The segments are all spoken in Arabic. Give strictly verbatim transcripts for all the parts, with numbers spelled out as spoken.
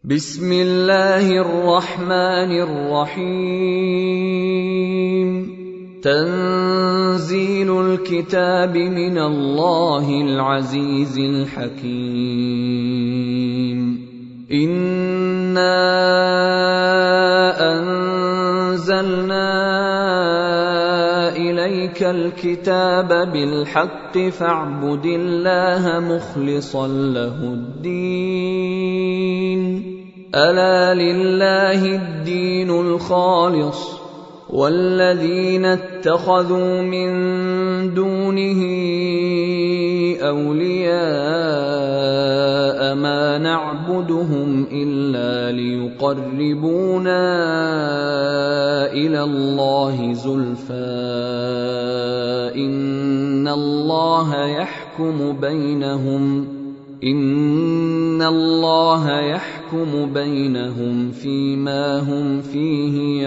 بسم الله الرحمن الرحيم تنزيل الكتاب من الله العزيز الحكيم إنا أنزلنا إليك الكتاب بالحق فاعبد الله مخلصا له الدين ألا لله الدين الخالص والذين اتخذوا من دونه أولياء ما نعبدهم إلا ليقربونا إلى الله زلفى إن الله يحكم بينهم إن الله يحكم بينهم فيما هم فيه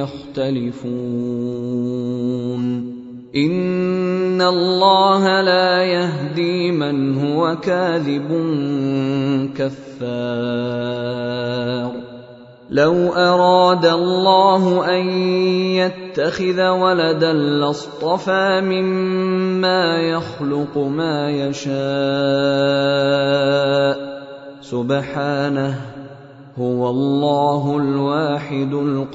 يختلفون إن الله لا يهدي من هو كاذب كفار لو أراد الله أن يتخذ ولدا لاصطفى مما يخلق ما يشاء سبحانه هو الله الواحد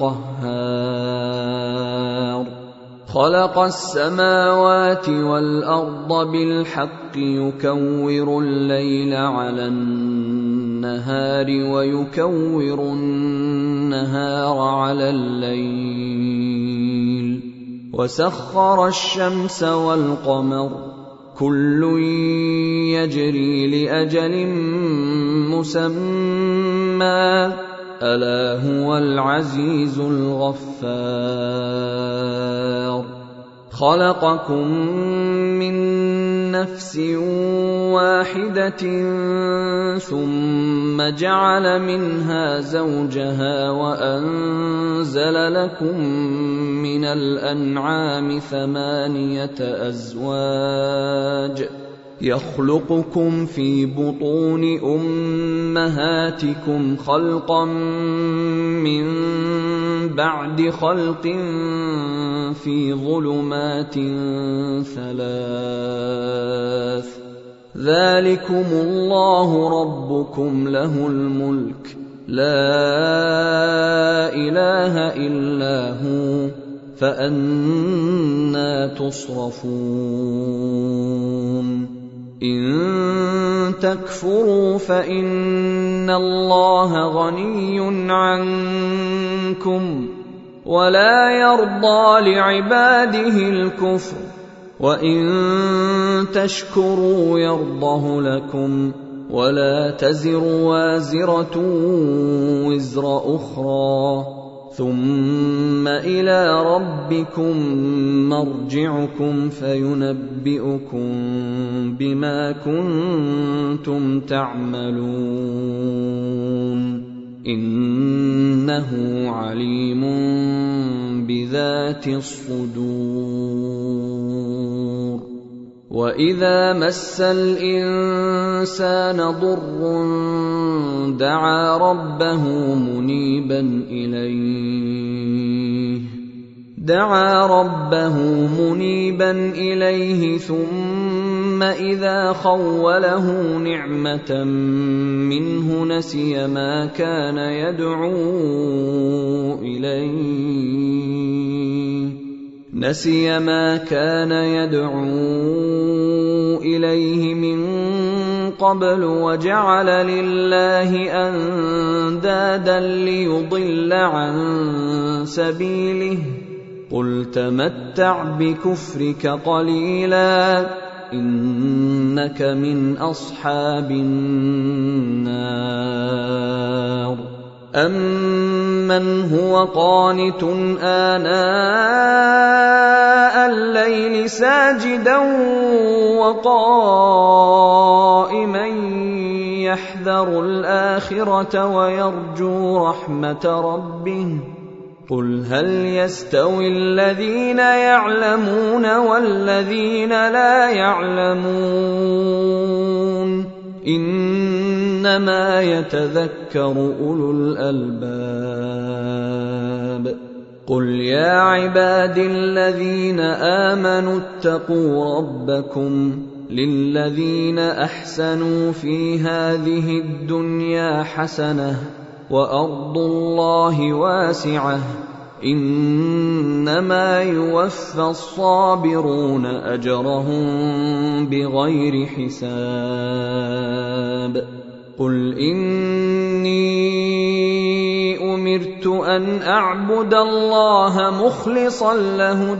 القهار خلق السماوات والأرض بالحق يكور الليل على النهار ويكور النهار على الليل وسخر الشمس والقمر كل يجري لأجل مسمى ألا هو العزيز الغفار خلقكم من نفس واحدة ثم جعل منها زوجها وأنزل لكم من الأنعام ثمانية أزواج يخلقكم في بطون أمهاتكم خلقا من بعد خلق في ظلمات ثلاث ذلكم الله ربكم له الملك لا إله إلا هو فأنى تصرفون إن تكفروا فإن الله غني عنكم ولا يرضى لعباده الكفر وإن تشكروا يرضه لكم ولا تزر وازرة وزر أخرى ثم إلى ربكم مرجعكم فينبئكم بما كنتم تعملون إنه عليم بذات الصدور وإذا مس الإنسان ضر دعا ربه منيبا إليه دعا ربه منيبا إليه ثم إذا خوله نعمة منه نسي ما كان يدعو إليه نسي ما كان يدعو إليه من قبل وجعل لله أندادا ليضل عن سبيله قل تمتع بكفرك قليلا إنك من أصحاب النار أمن هو قانت آناء الليل ساجدا وقائما يحذر الآخرة ويرجو رحمة ربه قل هل يستوي الذين يعلمون والذين لا يعلمون إنما يتذكر أولو الألباب. قل يا عبادي الذين آمنوا اتقوا ربكم للذين أحسنوا في هذه الدنيا حسنة وأرض الله واسعة إنما يوفى الصابرون أجرهم بغير حساب. قل إني أمرت أن أعبد الله مخلصا له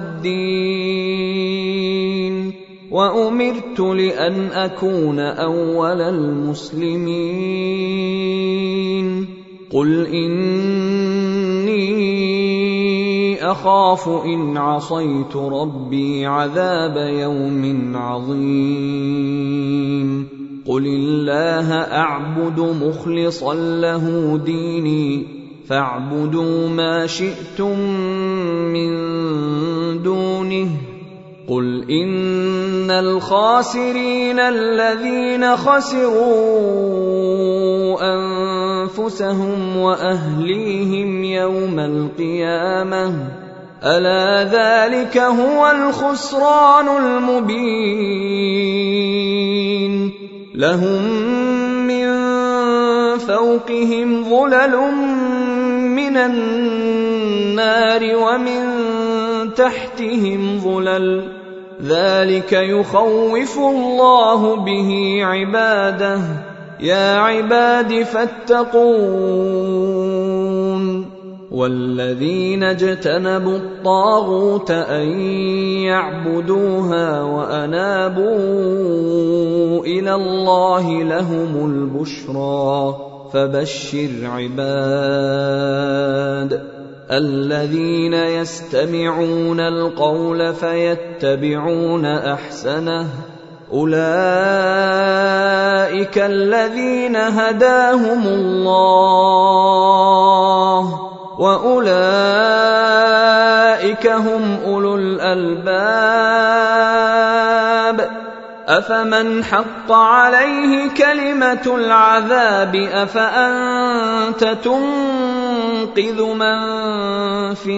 الدين وأمرت لأن أكون أول المسلمين. قل إني أخاف إن عصيت ربي عذاب يوم عظيم. قل الله أعبد مخلصا له ديني فاعبدوا ما شئتم من دونه. قل إن الخاسرين الذين خسروا أنفسهم وأهليهم يوم القيامة ألا ذلك هو الخسران المبين. لهم من فوقهم ظلل من النار ومن تحتهم ظلل ذلك يخوف الله به عباده يا عباد فاتقون. والذين اجتنبوا الطاغوت أن يعبدوها وأنابوا إلى الله لهم البشرى فبشر عباد الذين يستمعون القول فيتبعون أحسنه أولئك الذين هداهم الله وأولئك هم أولو الألباب. أفمن حق عليه كلمة العذاب أفأنت تنقذ من في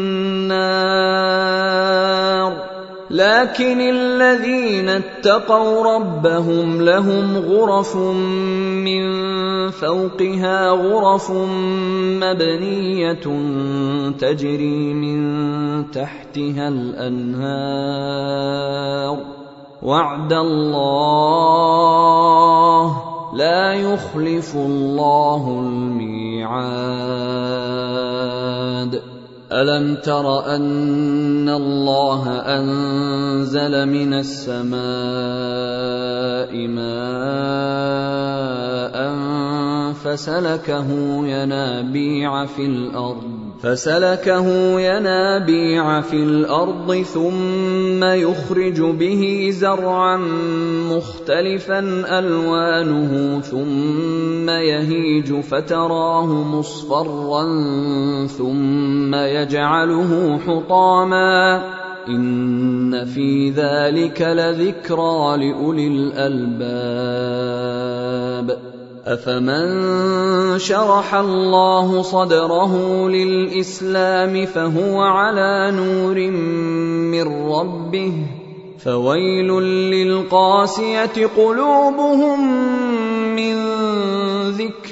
النار. لكن الذين اتقوا ربهم لهم غرف من فوقها غرف مبنية تجري من تحتها الأنهار وعد الله لا يخلف الله الميعاد. ألم تر أن الله أنزل من السماء ماء فسلكه ينابيع في الأرض فسلكه ينابيع في الأرض ثم يخرج به زرعا مختلفا ألوانه ثم يهيج فتراه مصفرا ثم يجعله حطاما إن في ذلك لذكرى لأولي الألباب. أفمن شرح الله صدره للإسلام فهو على نور من ربه فويل للقاسية قلوبهم من ذكر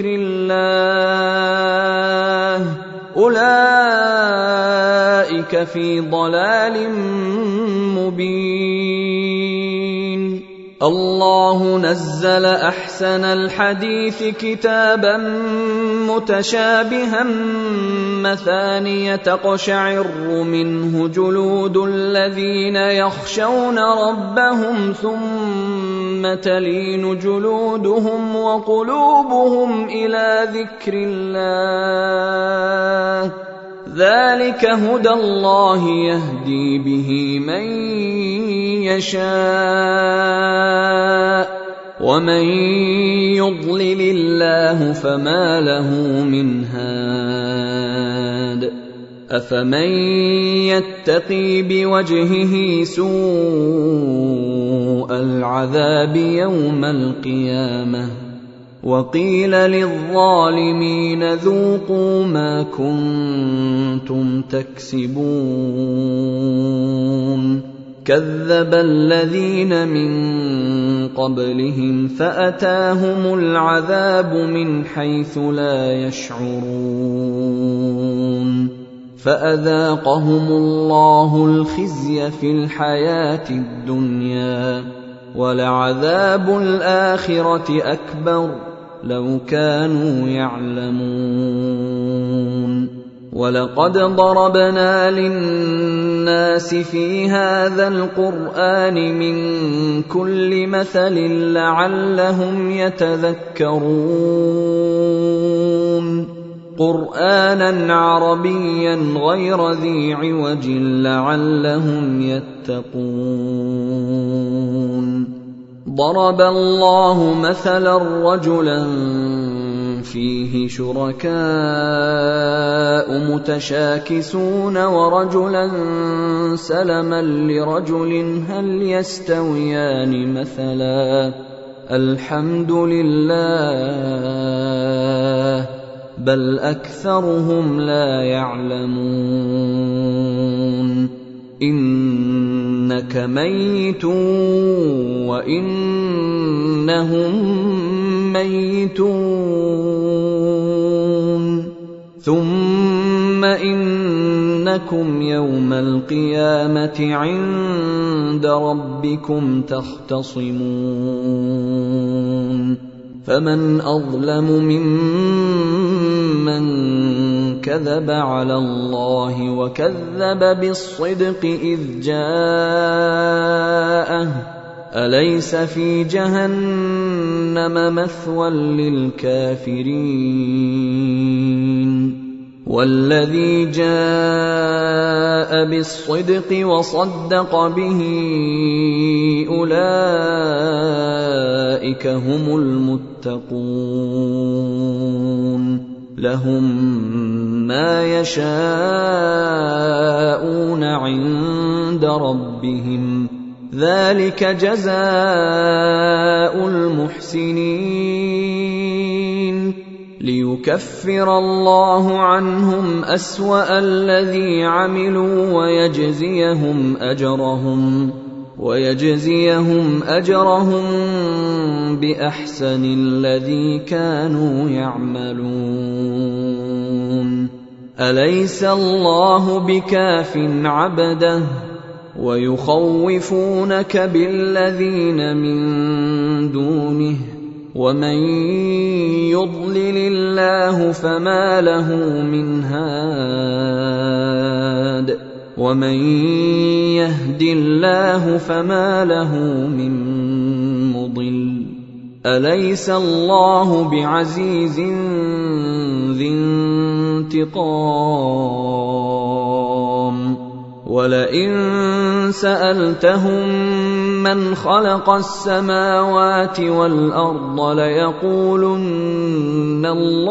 الله أولئك في ضلال مبين. الله نزل أحسن الحديث كتابا متشابها مثانية تقشعر منه جلود الذين يخشون ربهم ثم تلين جلودهم وقلوبهم إلى ذكر الله ذلك هدى الله يهدي به من يشاء ومن يضلل الله فما له من هاد. أفمن يتقي بوجهه سوء العذاب يوم القيامة وقيل للظالمين ذوقوا ما كنتم تكسبون كذب الذين من قبلهم فأتاهم العذاب من حيث لا يشعرون فأذاقهم الله الخزي في الحياة الدنيا ولعذاب الآخرة أكبر لو كانوا يعلمون ولقد ضربنا للناس في هذا القرآن من كل مثل لعلهم يتذكرون قرآنا عربيا غير ذي عوج لعلهم يتقون ضرب الله مثلا رجلا فيه شركاء متشاكسون ورجلا سلما لرجل هل يستويان مثلا الحمد لله بل أكثرهم لا يعلمون إنك ميت وإنهم ميتون ثم إنكم يوم القيامة عند ربكم تختصمون فمن أظلم ممن كذب على الله وكذب بالصدق إذ جاءه أليس في جهنم مثوى للكافرين والذي جاء بالصدق وصدق به أولئك هم المتقون لهم ما يشاءون عند ربهم ذلك جزاء المحسنين ليكفر الله عنهم أسوأ الذي عملوا ويجزيهم أجرهم ويجزيهم أجرهم بأحسن الذي كانوا يعملون أليس الله بكاف عبده ويخوفونك بالذين من دونه ومن يضلل الله فما له من هاد ومن يهد الله فما له من مضل أليس الله بعزيز ذي انتقام ولئن سألتهم من خلق السماوات والأرض ليقولن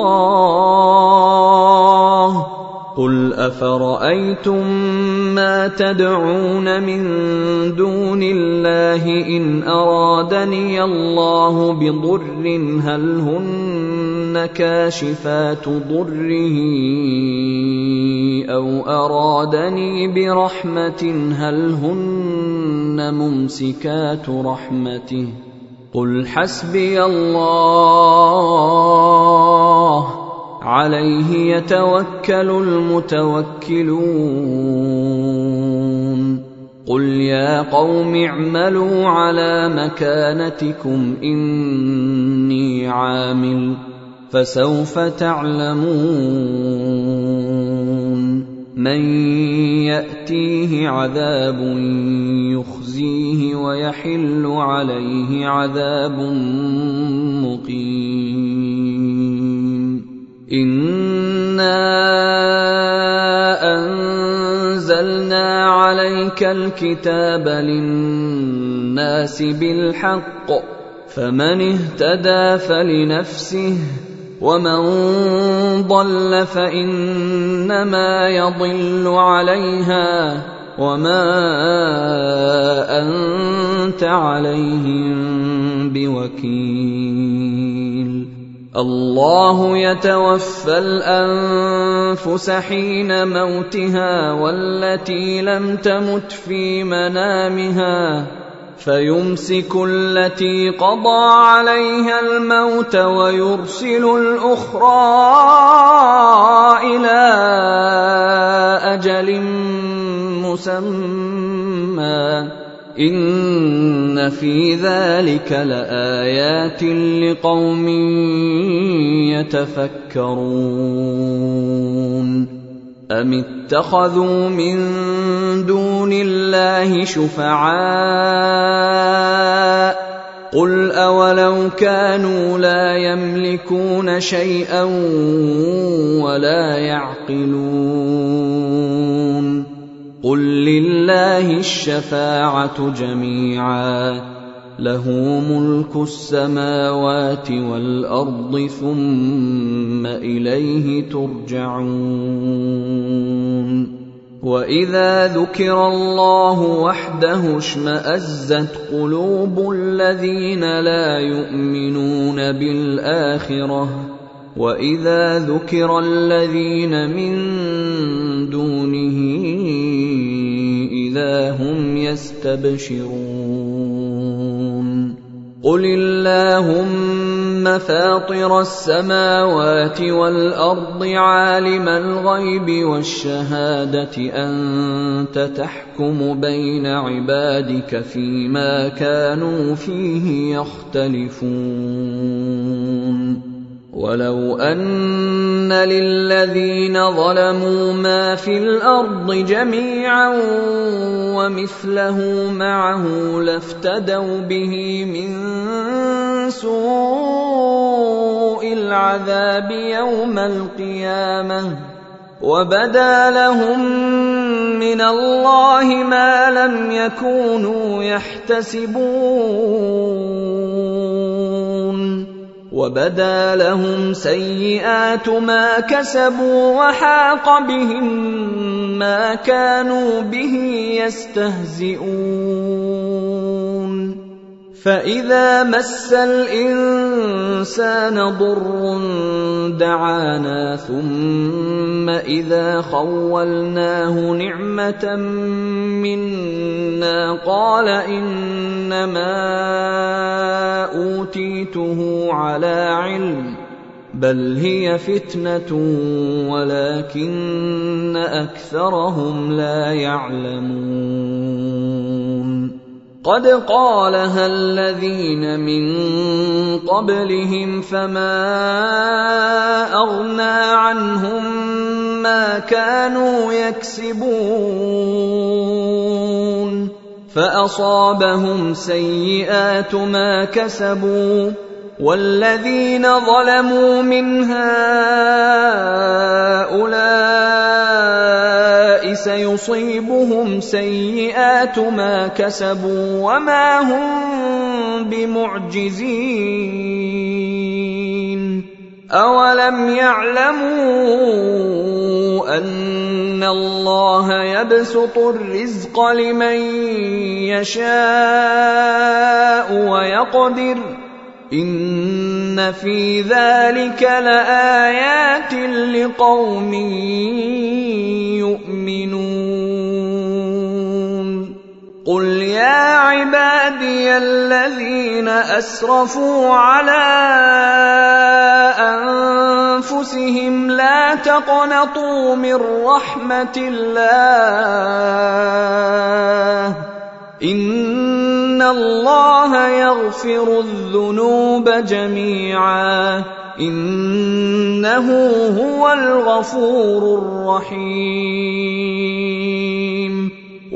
الله قل أفرأيتم ما تدعون من دون الله إن أرادني الله بضر هل هن كاشفات ضره أو أرادني برحمة هل هن ممسكات رحمته قل حسبي الله عليه يتوكل المتوكلون قل يا قوم اعملوا على مكانتكم إني عامل فسوف تعلمون من يأتيه عذاب يخزيه ويحل عليه عذاب مقيم إنا أنزلنا عليك الكتاب للناس بالحق فمن اهتدى فلنفسه ومن ضل فإنما يضل عليها وما أنت عليهم بوكيل. الله يتوفى الأنفس حين موتها والتي لم تمت في منامها فيمسك التي قضى عليها الموت ويرسل الأخرى إلى أجل مسمى إن في ذلك لآيات لقوم يتفكرون. أم اتخذوا من دون الله شفعاء قل أولو كانوا لا يملكون شيئا ولا يعقلون قل لله الشفاعة جميعا له ملك السماوات والأرض ثم إليه ترجعون. وإذا ذكر الله وحده اشمأزت قلوب الذين لا يؤمنون بالآخرة وإذا ذكر الذين من دونه إذا هم يستبشرون. قل اللهم فاطر السماوات والأرض عالم الغيب والشهادة أنت تحكم بين عبادك فيما كانوا فيه يختلفون. ولو أن للذين ظلموا ما في الأرض جميعا ومثله معه لافتدوا به من سوء العذاب يوم القيامة وبدا لهم من الله ما لم يكونوا يحتسبون وبدا لهم سيئات ما كسبوا وحاق بهم ما كانوا به يستهزئون. فإذا مس الإنسان ضر دعانا ثم إذا خولناه نعمة منا قال إنما أوتيته على علم بل هي فتنة ولكن أكثرهم لا يعلمون. قد قالها الذين من قبلهم فما أغنى عنهم ما كانوا يكسبون فأصابهم سيئات ما كسبوا والذين ظلموا من هؤلاء سيصيبهم سيئات ما كسبوا وما هم بمعجزين. أولم يعلموا أن الله يبسط الرزق لمن يشاء ويقدر إن في ذلك لآيات لقوم يؤمنون. قل يا عبادي الذين أسرفوا على أنفسهم لا تقنطوا من رحمة الله إن الله يغفر الذنوب جميعا إنه هو الغفور الرحيم.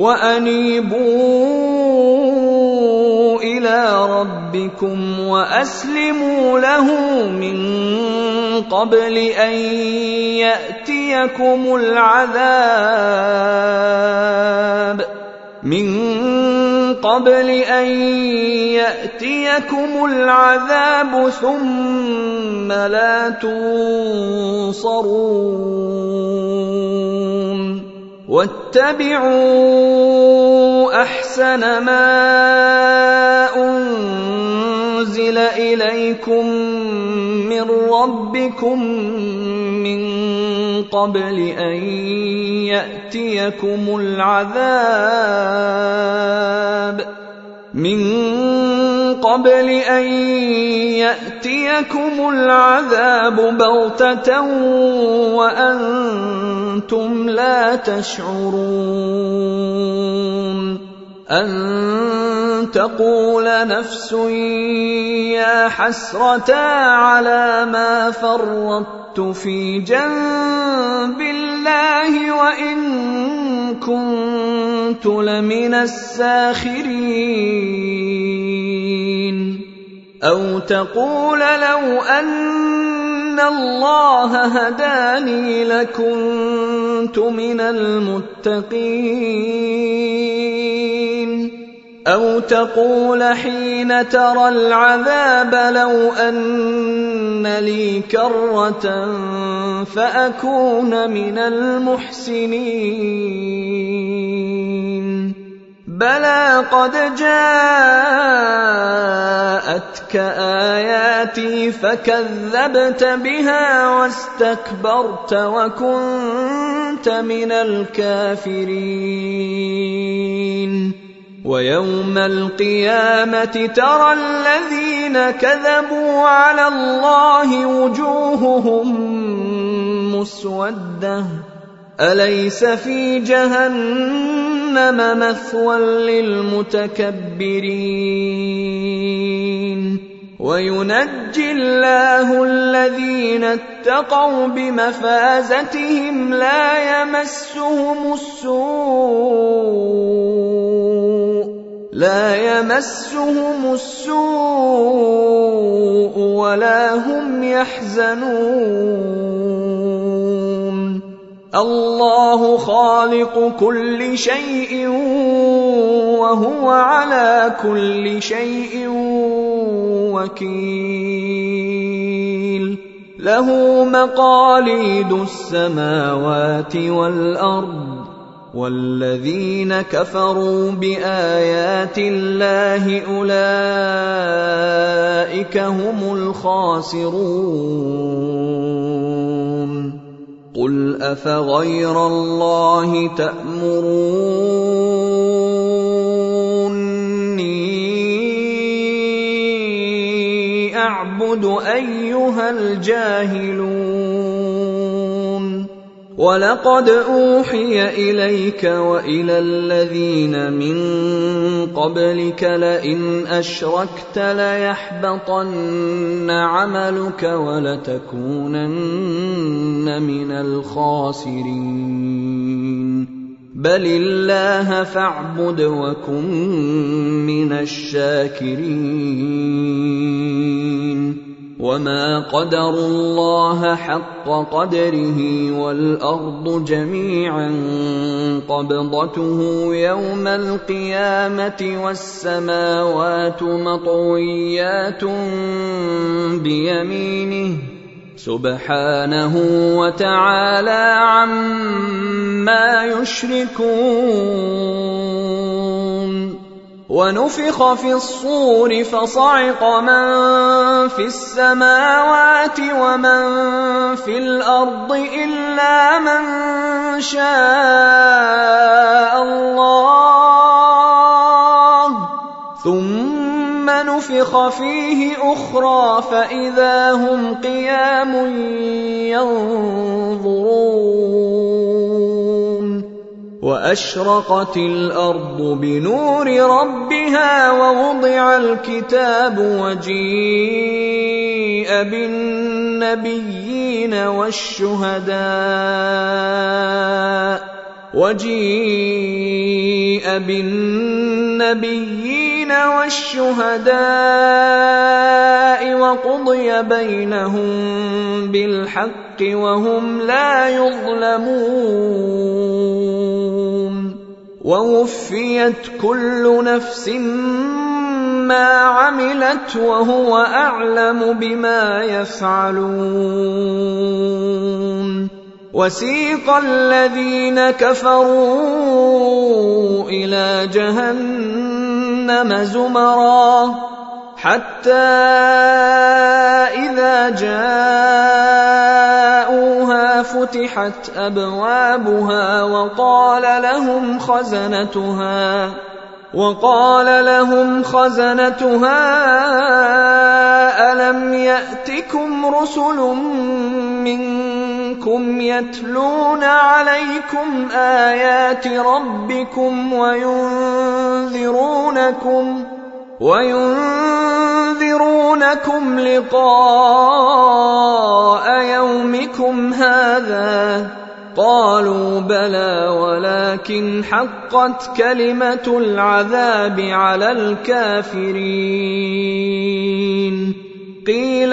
وأنيبوا إلى ربكم وأسلموا له من قبل أن يأتيكم العذاب من قبل أن يأتيكم العذاب ثم لا تنصرون واتبعوا أحسن ما أنزل إليكم من ربكم من قبل أن يأتيكم العذاب من قبل أن يأتيكم العذاب بغتة وأنتم لا تشعرون أن تقول نفس يا حسرة على ما فرطت في جنب الله وإن كنت لمن الساخرين أو تقول لو أن الله هداني لكنت من المتقين أو تقول حين ترى العذاب لو أن لي كرة فأكون من المحسنين بلى قد جاءتك آياتي فكذبت بها واستكبرت وكنت من الكافرين ويوم القيامة ترى الذين كذبوا على الله وجوههم مسودة أليس في جهنم مثوى للمتكبرين وينجي الله الذين اتقوا بمفازتهم لا يمسهم السوء لا يمسهم السوء ولا هم يحزنون الله خالق كل شيء وهو على كل شيء وكيل له مقاليد السماوات والأرض والذين كفروا بآيات الله أولئك هم الخاسرون قل أفغير الله تأمروني أعبد أيها الجاهلون ولقد أوحي إليك وإلى الذين من قبلك لئن أشركت ليحبطن عملك ولتكونن من الخاسرين بل الله فاعبد وكن من الشاكرين وما قدروا الله حق قدره والأرض جميعا قبضته يوم القيامة والسماوات مطويات بيمينه سبحانه وتعالى عما يشركون ونفخ في الصور فصعق من في السماوات ومن في الأرض إلا من شاء الله ثم نفخ فيه أخرى فإذا هم قيام ينظرون وأشرقت الأرض بنور ربها ووضع الكتاب وجيء بالنبيين والشهداء وجيء بالنبيين والشهداء وقضي بينهم بالحق وهم لا يظلمون ووفيت كل نفس ما عملت وهو أعلم بما يفعلون. وسيق الذين كفروا إلى جهنم زمرا حتى إذا جاءوها فتحت أبوابها وقال لهم خزنتها وقال لهم خزنتها ألم يأتكم رسل منكم يتلون عليكم آيات ربكم وينذرونكم وينذرونكم لقاء يومكم هذا؟ قالوا بلى ولكن حقت كلمة العذاب على الكافرين. قيل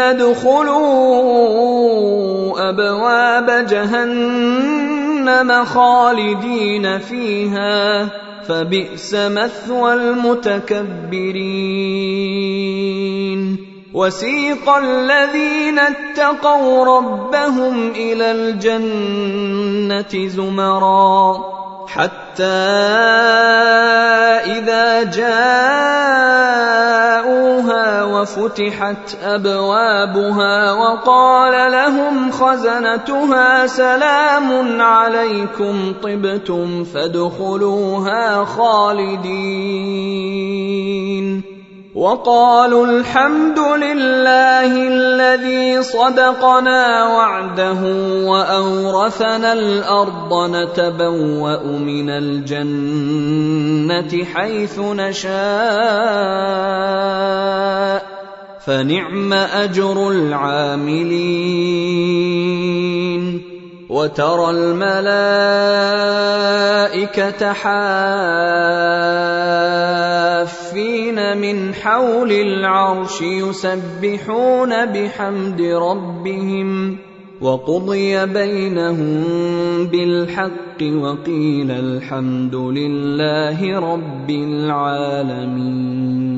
ادخلوا أبواب جهنم خالدين فيها فبئس مثوى المتكبرين. وسيق الذين اتقوا ربهم إلى الجنة زمرا حتى إذا جاءوها وفتحت أبوابها وقال لهم خزنتها سلام عليكم طبتم فادخلوها خالدين. وقالوا الحمد لله الذي صدقنا وعده وأورثنا الأرض نتبوأ من الجنة حيث نشاء فنعم أجر العاملين. وترى الملائكة حافين من حول العرش يسبحون بحمد ربهم وقضي بينهم بالحق وقيل الحمد لله رب العالمين.